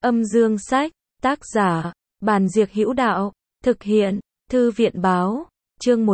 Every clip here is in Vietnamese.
Âm dương sách, tác giả, Bàn Diệc Hữu Đạo, thực hiện, Thư viện báo, chương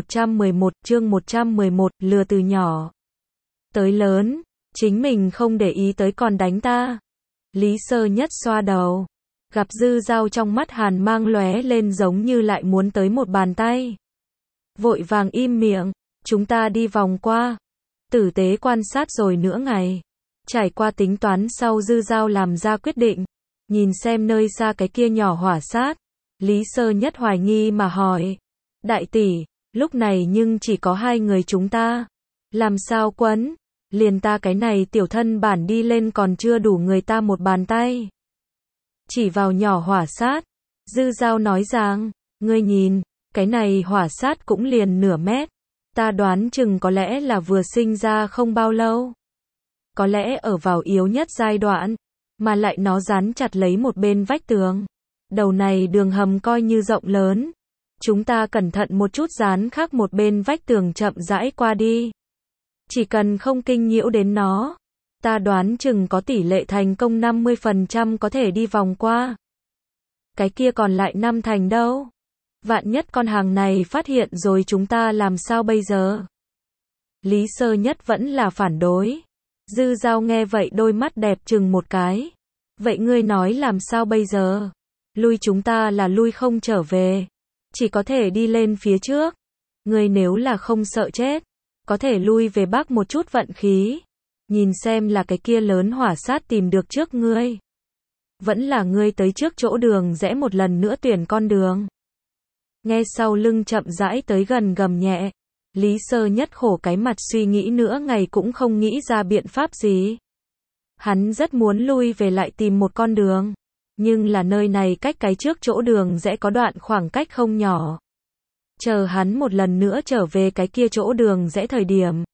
111, lừa từ nhỏ tới lớn, chính mình không để ý tới còn đánh ta. Lý Sơ Nhất xoa đầu, gặp Dư Dao trong mắt hàn mang lóe lên giống như lại muốn tới một bàn tay. Vội vàng im miệng, chúng ta đi vòng qua, tử tế quan sát rồi nửa ngày. Trải qua tính toán sau Dư Dao làm ra quyết định, nhìn xem nơi xa cái kia nhỏ hỏa sát. Lý Sơ Nhất hoài nghi mà hỏi, đại tỷ, lúc này nhưng chỉ có hai người chúng ta, làm sao quấn, liền ta cái này tiểu thân bản đi lên còn chưa đủ người ta một bàn tay. Chỉ vào nhỏ hỏa sát, Dư Dao nói rằng, ngươi nhìn, cái này hỏa sát cũng liền nửa mét, ta đoán chừng có lẽ là vừa sinh ra không bao lâu. Có lẽ ở vào yếu nhất giai đoạn, mà lại nó dán chặt lấy một bên vách tường. Đầu này đường hầm coi như rộng lớn. Chúng ta cẩn thận một chút dán khác một bên vách tường chậm rãi qua đi. Chỉ cần không kinh nhiễu đến nó, ta đoán chừng có tỷ lệ thành công 50% có thể đi vòng qua. Cái kia còn lại 5 thành đâu? Vạn nhất con hàng này phát hiện rồi chúng ta làm sao bây giờ? Lý Sơ Nhất vẫn là phản đối. Dư Dao nghe vậy đôi mắt đẹp chừng một cái. Vậy ngươi nói làm sao bây giờ? Lui chúng ta là lui không trở về. Chỉ có thể đi lên phía trước. Ngươi nếu là không sợ chết, có thể lui về bắc một chút vận khí. Nhìn xem là cái kia lớn hỏa sát tìm được trước ngươi. Vẫn là ngươi tới trước chỗ đường rẽ một lần nữa tuyển con đường. Nghe sau lưng chậm rãi tới gần gầm nhẹ. Lý Sơ Nhất khổ cái mặt suy nghĩ nữa ngày cũng không nghĩ ra biện pháp gì. Hắn rất muốn lui về lại tìm một con đường. Nhưng là nơi này cách cái trước chỗ đường rẽ có đoạn khoảng cách không nhỏ. Chờ hắn một lần nữa trở về cái kia chỗ đường rẽ thời điểm.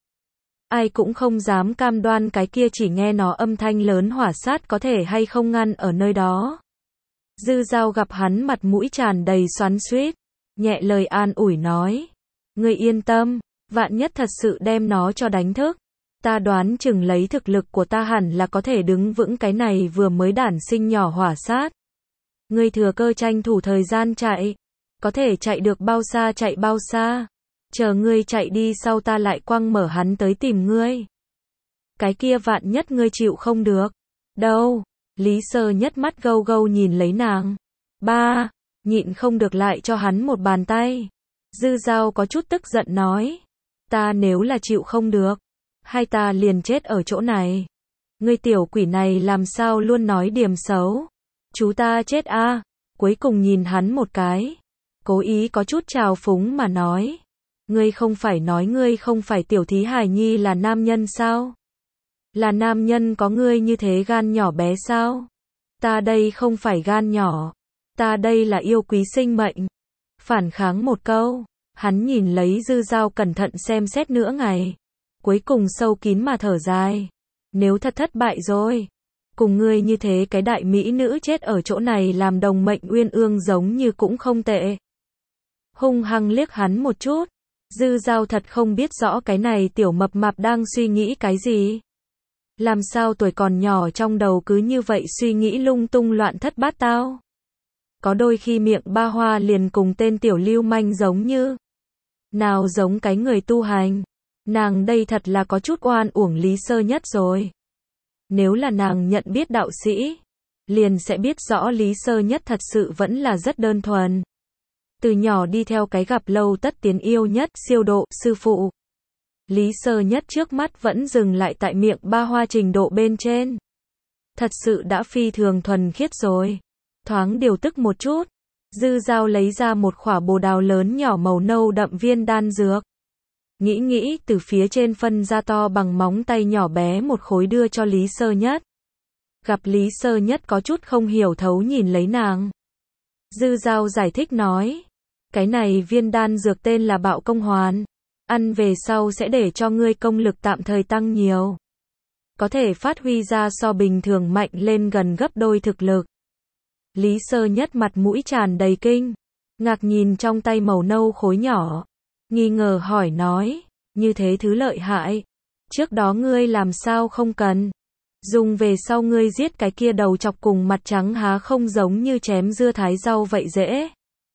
Ai cũng không dám cam đoan cái kia chỉ nghe nó âm thanh lớn hỏa sát có thể hay không ngăn ở nơi đó. Dư Dao gặp hắn mặt mũi tràn đầy xoắn xuýt, nhẹ lời an ủi nói. Ngươi yên tâm, vạn nhất thật sự đem nó cho đánh thức. Ta đoán chừng lấy thực lực của ta hẳn là có thể đứng vững cái này vừa mới đản sinh nhỏ hỏa sát. Ngươi thừa cơ tranh thủ thời gian chạy. Có thể chạy được bao xa chạy bao xa. Chờ ngươi chạy đi sau ta lại quăng mở hắn tới tìm ngươi. Cái kia vạn nhất ngươi chịu không được. Đâu? Lý Sơ Nhất mắt gâu gâu nhìn lấy nàng. Ba, nhịn không được lại cho hắn một bàn tay. Dư Dao có chút tức giận nói. Ta nếu là chịu không được, hai ta liền chết ở chỗ này. Ngươi tiểu quỷ này làm sao luôn nói điểm xấu. Chú ta chết a. Cuối cùng nhìn hắn một cái. Cố ý có chút trào phúng mà nói. Ngươi không phải nói ngươi không phải tiểu thí hài nhi là nam nhân sao? Là nam nhân có ngươi như thế gan nhỏ bé sao? Ta đây không phải gan nhỏ. Ta đây là yêu quý sinh mệnh. Phản kháng một câu. Hắn nhìn lấy Dư Dao cẩn thận xem xét nửa ngày. Cuối cùng sâu kín mà thở dài. Nếu thật thất bại rồi. Cùng ngươi như thế cái đại mỹ nữ chết ở chỗ này làm đồng mệnh uyên ương giống như cũng không tệ. Hung hăng liếc hắn một chút. Dư Dao thật không biết rõ cái này tiểu mập mạp đang suy nghĩ cái gì. Làm sao tuổi còn nhỏ trong đầu cứ như vậy suy nghĩ lung tung loạn thất bát tao. Có đôi khi miệng ba hoa liền cùng tên tiểu lưu manh giống như. Nào giống cái người tu hành. Nàng đây thật là có chút oan uổng Lý Sơ Nhất rồi. Nếu là nàng nhận biết đạo sĩ, liền sẽ biết rõ Lý Sơ Nhất thật sự vẫn là rất đơn thuần. Từ nhỏ đi theo cái gặp lâu tất tiến yêu nhất siêu độ sư phụ. Lý Sơ Nhất trước mắt vẫn dừng lại tại miệng ba hoa trình độ bên trên. Thật sự đã phi thường thuần khiết rồi. Thoáng điều tức một chút. Dư Dao lấy ra một khỏa bồ đào lớn nhỏ màu nâu đậm viên đan dược. Nghĩ từ phía trên phân ra to bằng móng tay nhỏ bé một khối đưa cho Lý Sơ Nhất. Gặp Lý Sơ Nhất có chút không hiểu thấu nhìn lấy nàng. Dư Dao giải thích nói. Cái này viên đan dược tên là Bạo Công Hoàn. Ăn về sau sẽ để cho ngươi công lực tạm thời tăng nhiều. Có thể phát huy ra so bình thường mạnh lên gần gấp đôi thực lực. Lý Sơ Nhất mặt mũi tràn đầy kinh. Ngạc nhìn trong tay màu nâu khối nhỏ. Nghi ngờ hỏi nói. Như thế thứ lợi hại. Trước đó ngươi làm sao không cần. Dùng về sau ngươi giết cái kia đầu chọc cùng mặt trắng há không giống như chém dưa thái rau vậy dễ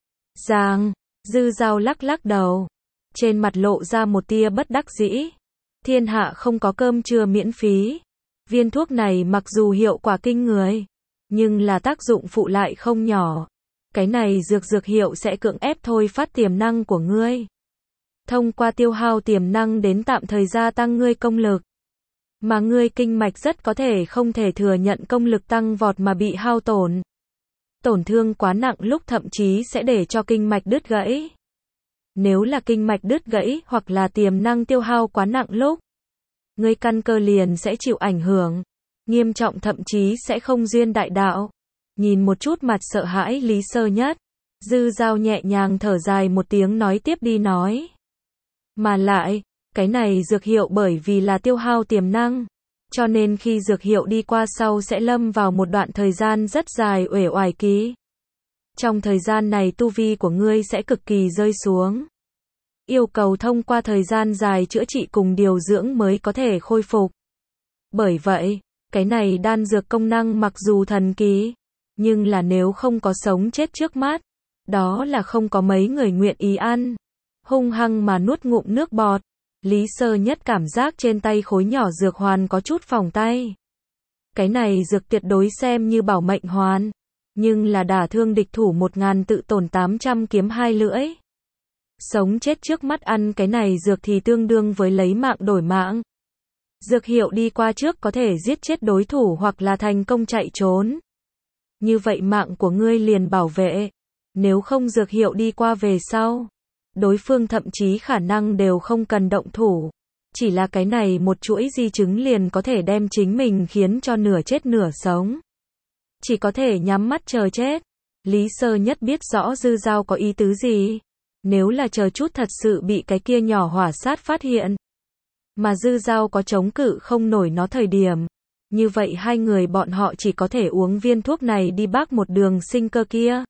dàng. Dư Dao lắc lắc đầu, trên mặt lộ ra một tia bất đắc dĩ. Thiên hạ không có cơm trưa miễn phí. Viên thuốc này mặc dù hiệu quả kinh người, nhưng là tác dụng phụ lại không nhỏ. Cái này dược hiệu sẽ cưỡng ép thôi phát tiềm năng của ngươi. Thông qua tiêu hao tiềm năng đến tạm thời gia tăng ngươi công lực. Mà ngươi kinh mạch rất có thể không thể thừa nhận công lực tăng vọt mà bị hao tổn. Tổn thương quá nặng lúc thậm chí sẽ để cho kinh mạch đứt gãy. Nếu là kinh mạch đứt gãy hoặc là tiềm năng tiêu hao quá nặng lúc, ngươi căn cơ liền sẽ chịu ảnh hưởng, nghiêm trọng thậm chí sẽ không duyên đại đạo. Nhìn một chút mặt sợ hãi Lý Sơ Nhất, Dư Dao nhẹ nhàng thở dài một tiếng nói tiếp đi nói. Mà lại, cái này dược hiệu bởi vì là tiêu hao tiềm năng, cho nên khi dược hiệu đi qua sau sẽ lâm vào một đoạn thời gian rất dài uể oải kỳ. Trong thời gian này tu vi của ngươi sẽ cực kỳ rơi xuống. Yêu cầu thông qua thời gian dài chữa trị cùng điều dưỡng mới có thể khôi phục. Bởi vậy, cái này đan dược công năng mặc dù thần kỳ, nhưng là nếu không có sống chết trước mắt, đó là không có mấy người nguyện ý ăn. Hung hăng mà nuốt ngụm nước bọt, Lý Sơ Nhất cảm giác trên tay khối nhỏ dược hoàn có chút phỏng tay. Cái này dược tuyệt đối xem như bảo mệnh hoàn, nhưng là đả thương địch thủ 1000 tự tổn 800 kiếm 2 lưỡi. Sống chết trước mắt ăn cái này dược thì tương đương với lấy mạng đổi mạng. Dược hiệu đi qua trước có thể giết chết đối thủ hoặc là thành công chạy trốn. Như vậy mạng của ngươi liền bảo vệ. Nếu không dược hiệu đi qua về sau, đối phương thậm chí khả năng đều không cần động thủ. Chỉ là cái này một chuỗi di chứng liền có thể đem chính mình khiến cho nửa chết nửa sống. Chỉ có thể nhắm mắt chờ chết. Lý Sơ Nhất biết rõ Dư Dao có ý tứ gì. Nếu là chờ chút thật sự bị cái kia nhỏ hỏa sát phát hiện, mà Dư Dao có chống cự không nổi nó thời điểm, như vậy hai người bọn họ chỉ có thể uống viên thuốc này đi bác một đường sinh cơ kia.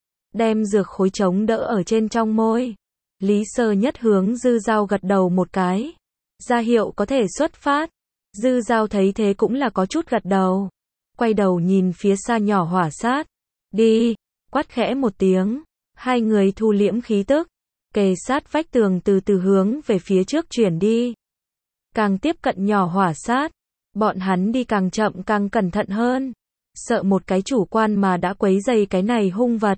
Đem dược khối chống đỡ ở trên trong môi. Lý Sơ Nhất hướng Dư Dao gật đầu một cái, ra hiệu có thể xuất phát. Dư Dao thấy thế cũng là có chút gật đầu, quay đầu nhìn phía xa nhỏ hỏa sát. Đi, quát khẽ một tiếng, hai người thu liễm khí tức, kề sát vách tường từ từ hướng về phía trước chuyển đi. Càng tiếp cận nhỏ hỏa sát, bọn hắn đi càng chậm càng cẩn thận hơn, sợ một cái chủ quan mà đã quấy rầy cái này hung vật.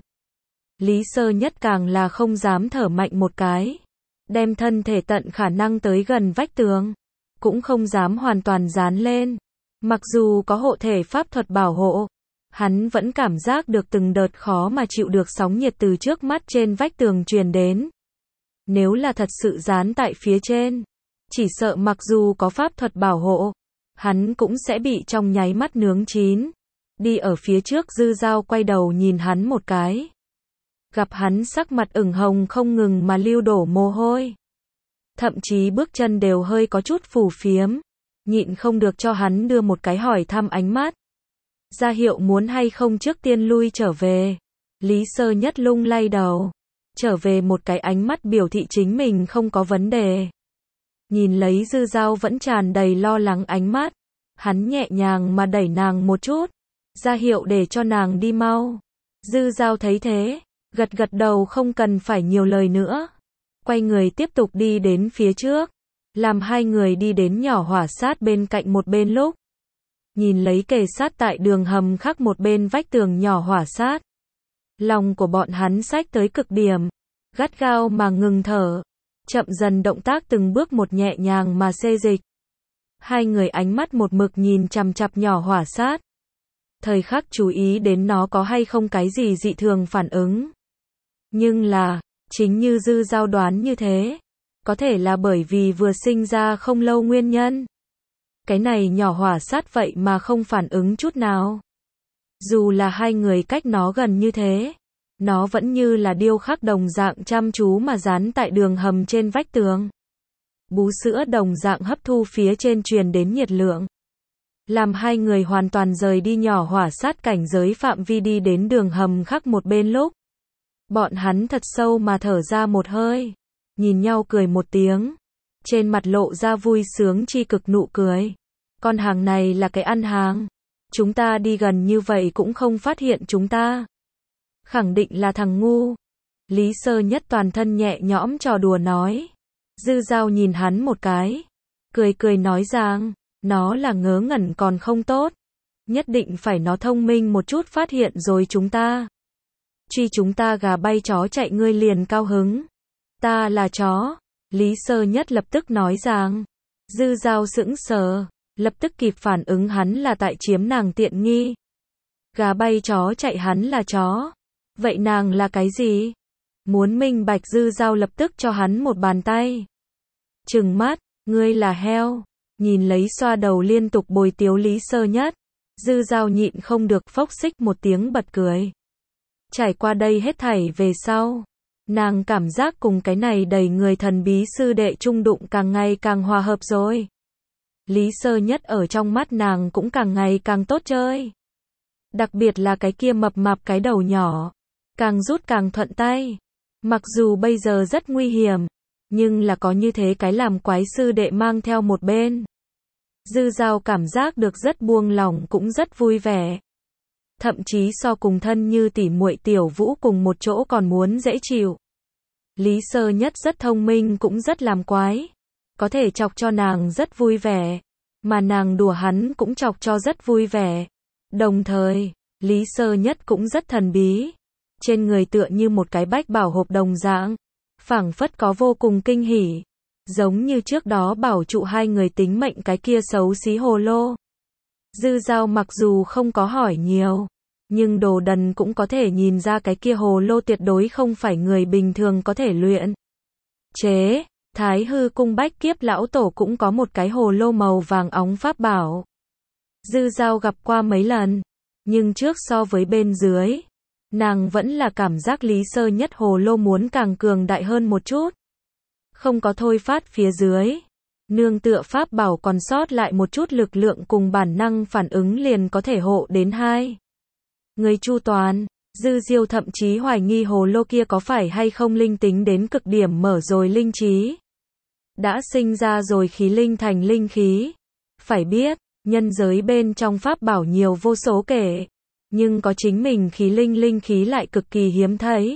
Lý Sơ Nhất càng là không dám thở mạnh một cái, đem thân thể tận khả năng tới gần vách tường, cũng không dám hoàn toàn dán lên. Mặc dù có hộ thể pháp thuật bảo hộ, hắn vẫn cảm giác được từng đợt khó mà chịu được sóng nhiệt từ trước mắt trên vách tường truyền đến. Nếu là thật sự dán tại phía trên, chỉ sợ mặc dù có pháp thuật bảo hộ, hắn cũng sẽ bị trong nháy mắt nướng chín. Đi ở phía trước Dư Dao quay đầu nhìn hắn một cái. Gặp hắn sắc mặt ửng hồng không ngừng mà lưu đổ mồ hôi. Thậm chí bước chân đều hơi có chút phù phiếm. Nhịn không được cho hắn đưa một cái hỏi thăm ánh mắt. Ra hiệu muốn hay không trước tiên lui trở về. Lý Sơ Nhất lung lay đầu. Trở về một cái ánh mắt biểu thị chính mình không có vấn đề. Nhìn lấy Dư Dao vẫn tràn đầy lo lắng ánh mắt. Hắn nhẹ nhàng mà đẩy nàng một chút. Ra hiệu để cho nàng đi mau. Dư Dao thấy thế, gật gật đầu không cần phải nhiều lời nữa. Quay người tiếp tục đi đến phía trước. Làm hai người đi đến nhỏ hỏa sát bên cạnh một bên lúc. Nhìn lấy kề sát tại đường hầm khác một bên vách tường nhỏ hỏa sát. Lòng của bọn hắn xách tới cực điểm. Gắt gao mà ngừng thở. Chậm dần động tác từng bước một nhẹ nhàng mà xê dịch. Hai người ánh mắt một mực nhìn chằm chằm nhỏ hỏa sát. Thời khắc chú ý đến nó có hay không cái gì dị thường phản ứng. Nhưng là, chính như Dư Dao đoán như thế. Có thể là bởi vì vừa sinh ra không lâu nguyên nhân. Cái này nhỏ hỏa sát vậy mà không phản ứng chút nào. Dù là hai người cách nó gần như thế, nó vẫn như là điêu khắc đồng dạng chăm chú mà dán tại đường hầm trên vách tường. Bú sữa đồng dạng hấp thu phía trên truyền đến nhiệt lượng. Làm hai người hoàn toàn rời đi nhỏ hỏa sát cảnh giới phạm vi đi đến đường hầm khác một bên lúc. Bọn hắn thật sâu mà thở ra một hơi. Nhìn nhau cười một tiếng. Trên mặt lộ ra vui sướng chi cực nụ cười. Con hàng này là cái ăn hàng. Chúng ta đi gần như vậy cũng không phát hiện chúng ta. Khẳng định là thằng ngu. Lý Sơ Nhất toàn thân nhẹ nhõm trò đùa nói. Dư Dao nhìn hắn một cái. Cười cười nói rằng, nó là ngớ ngẩn còn không tốt. Nhất định phải nó thông minh một chút phát hiện rồi chúng ta. Truy chúng ta gà bay chó chạy ngươi liền cao hứng. Ta là chó. Lý Sơ Nhất lập tức nói rằng. Dư Dao sững sờ, lập tức kịp phản ứng hắn là tại chiếm nàng tiện nghi. Gà bay chó chạy hắn là chó. Vậy nàng là cái gì? Muốn minh bạch Dư Dao lập tức cho hắn một bàn tay. Trừng mắt, ngươi là heo. Nhìn lấy xoa đầu liên tục bồi tiếu Lý Sơ Nhất. Dư Dao nhịn không được phốc xích một tiếng bật cười. Trải qua đây hết thảy về sau. Nàng cảm giác cùng cái này đầy người thần bí sư đệ chung đụng càng ngày càng hòa hợp rồi. Lý Sơ Nhất ở trong mắt nàng cũng càng ngày càng tốt chơi. Đặc biệt là cái kia mập mạp cái đầu nhỏ. Càng rút càng thuận tay. Mặc dù bây giờ rất nguy hiểm. Nhưng là có như thế cái làm quái sư đệ mang theo một bên. Dư Dao cảm giác được rất buông lỏng cũng rất vui vẻ. Thậm chí so cùng thân như tỉ muội Tiểu Vũ cùng một chỗ còn muốn dễ chịu. Lý Sơ Nhất rất thông minh cũng rất làm quái. Có thể chọc cho nàng rất vui vẻ. Mà nàng đùa hắn cũng chọc cho rất vui vẻ. Đồng thời, Lý Sơ Nhất cũng rất thần bí. Trên người tựa như một cái bách bảo hộp đồng dạng. Phảng phất có vô cùng kinh hỉ. Giống như trước đó bảo trụ hai người tính mệnh cái kia xấu xí hồ lô. Dư Dao mặc dù không có hỏi nhiều. Nhưng đồ đần cũng có thể nhìn ra cái kia hồ lô tuyệt đối không phải người bình thường có thể luyện. Chế, Thái Hư cung Bách Kiếp lão tổ cũng có một cái hồ lô màu vàng óng pháp bảo. Dư Dao gặp qua mấy lần. Nhưng trước so với bên dưới. Nàng vẫn là cảm giác Lý Sơ Nhất hồ lô muốn càng cường đại hơn một chút. Không có thôi phát phía dưới. Nương tựa pháp bảo còn sót lại một chút lực lượng cùng bản năng phản ứng liền có thể hộ đến hai. Người chu toàn, Dư Diêu thậm chí hoài nghi hồ lô kia có phải hay không linh tính đến cực điểm mở rồi linh trí. Đã sinh ra rồi khí linh thành linh khí. Phải biết, nhân giới bên trong pháp bảo nhiều vô số kể. Nhưng có chính mình khí linh linh khí lại cực kỳ hiếm thấy.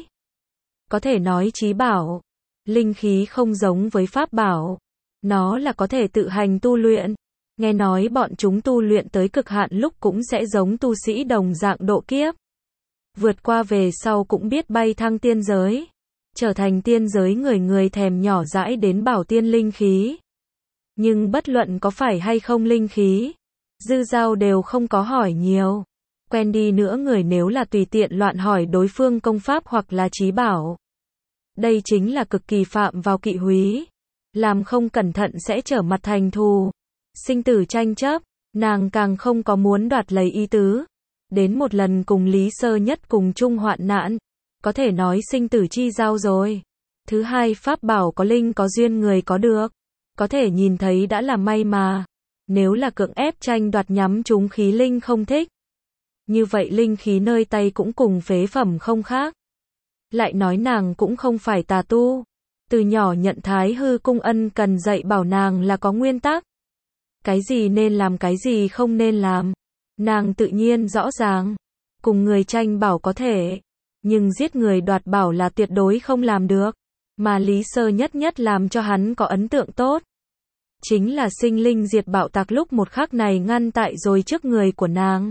Có thể nói chí bảo. Linh khí không giống với pháp bảo. Nó là có thể tự hành tu luyện. Nghe nói bọn chúng tu luyện tới cực hạn lúc cũng sẽ giống tu sĩ đồng dạng độ kiếp. Vượt qua về sau cũng biết bay thăng tiên giới. Trở thành tiên giới người người thèm nhỏ dãi đến bảo tiên linh khí. Nhưng bất luận có phải hay không linh khí. Dư Dao đều không có hỏi nhiều. Quen đi nữa người nếu là tùy tiện loạn hỏi đối phương công pháp hoặc là chí bảo. Đây chính là cực kỳ phạm vào kỵ húy. Làm không cẩn thận sẽ trở mặt thành thù. Sinh tử tranh chấp, nàng càng không có muốn đoạt lấy ý tứ. Đến một lần cùng Lý Sơ Nhất cùng chung hoạn nạn. Có thể nói sinh tử chi giao rồi. Thứ hai pháp bảo có linh có duyên người có được. Có thể nhìn thấy đã là may mà. Nếu là cưỡng ép tranh đoạt nhắm chúng khí linh không thích. Như vậy linh khí nơi tay cũng cùng phế phẩm không khác. Lại nói nàng cũng không phải tà tu. Từ nhỏ nhận Thái Hư cung ân cần dạy bảo nàng là có nguyên tắc. Cái gì nên làm cái gì không nên làm. Nàng tự nhiên rõ ràng. Cùng người tranh bảo có thể. Nhưng giết người đoạt bảo là tuyệt đối không làm được. Mà Lý Sơ Nhất làm cho hắn có ấn tượng tốt. Chính là sinh linh diệt bạo tạc lúc một khắc này ngăn tại rồi trước người của nàng.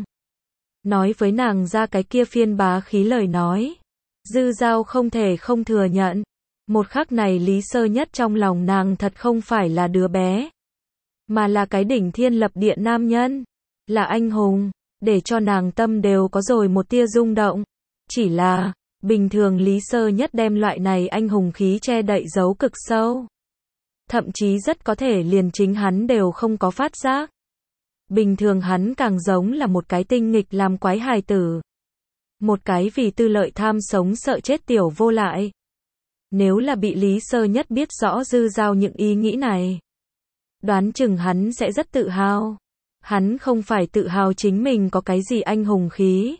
Nói với nàng ra cái kia phiên bá khí lời nói. Dư Dao không thể không thừa nhận. Một khắc này Lý Sơ Nhất trong lòng nàng thật không phải là đứa bé. Mà là cái đỉnh thiên lập địa nam nhân. Là anh hùng. Để cho nàng tâm đều có rồi một tia rung động. Chỉ là, bình thường Lý Sơ Nhất đem loại này anh hùng khí che đậy giấu cực sâu. Thậm chí rất có thể liền chính hắn đều không có phát giác. Bình thường hắn càng giống là một cái tinh nghịch làm quái hài tử. Một cái vì tư lợi tham sống sợ chết tiểu vô lại. Nếu là bị Lý Sơ Nhất biết rõ Dư Dao những ý nghĩ này. Đoán chừng hắn sẽ rất tự hào. Hắn không phải tự hào chính mình có cái gì anh hùng khí.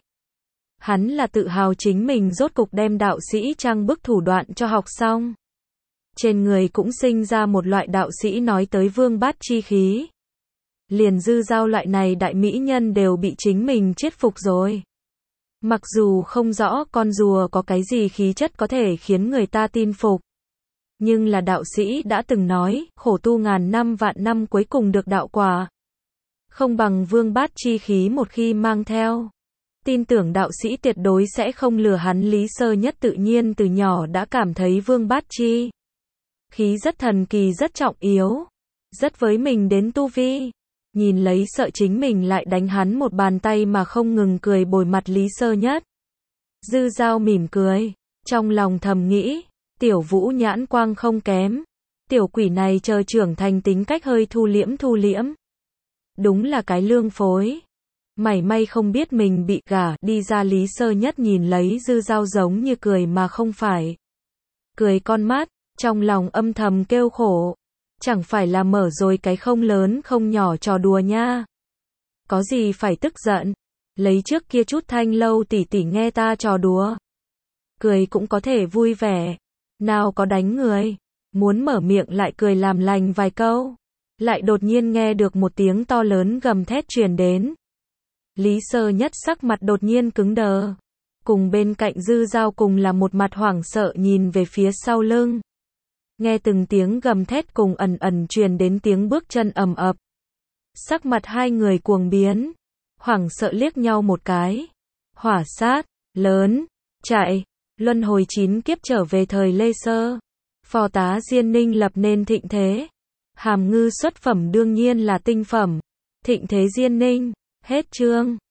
Hắn là tự hào chính mình rốt cục đem đạo sĩ trang bức thủ đoạn cho học xong. Trên người cũng sinh ra một loại đạo sĩ nói tới vương bát chi khí. Liền Dư Dao loại này đại mỹ nhân đều bị chính mình chết phục rồi. Mặc dù không rõ con rùa có cái gì khí chất có thể khiến người ta tin phục. Nhưng là đạo sĩ đã từng nói, khổ tu ngàn năm vạn năm cuối cùng được đạo quả. Không bằng vương bát chi khí một khi mang theo. Tin tưởng đạo sĩ tuyệt đối sẽ không lừa hắn. Lý Sơ Nhất tự nhiên từ nhỏ đã cảm thấy vương bát chi khí rất thần kỳ, rất trọng yếu, rất với mình đến tu vi. Nhìn lấy sợ chính mình lại đánh hắn một bàn tay mà không ngừng cười bồi mặt Lý Sơ Nhất. Dư Dao mỉm cười, trong lòng thầm nghĩ, tiểu Vũ nhãn quang không kém. Tiểu quỷ này chờ trưởng thành tính cách hơi thu liễm. Đúng là cái lương phối. Mảy may không biết mình bị gả đi ra. Lý Sơ Nhất nhìn lấy Dư Dao giống như cười mà không phải cười con mắt, trong lòng âm thầm kêu khổ. Chẳng phải là mở rồi cái không lớn không nhỏ trò đùa nha. Có gì phải tức giận. Lấy trước kia chút Thanh Lâu tỷ tỷ nghe ta trò đùa, cười cũng có thể vui vẻ. Nào có đánh người. Muốn mở miệng lại cười làm lành vài câu. Lại đột nhiên nghe được một tiếng to lớn gầm thét truyền đến. Lý Sơ Nhất sắc mặt đột nhiên cứng đờ. Cùng bên cạnh Dư Dao cùng là một mặt hoảng sợ nhìn về phía sau lưng. Nghe từng tiếng gầm thét cùng ẩn truyền đến tiếng bước chân ầm ập. Sắc mặt hai người cuồng biến. Hoảng sợ liếc nhau một cái. Hỏa sát, lớn, chạy, luân hồi 9 kiếp trở về thời Lê Sơ. Phò tá Diên Ninh lập nên thịnh thế. Hàm ngư xuất phẩm đương nhiên là tinh phẩm. Thịnh thế Diên Ninh, hết chương.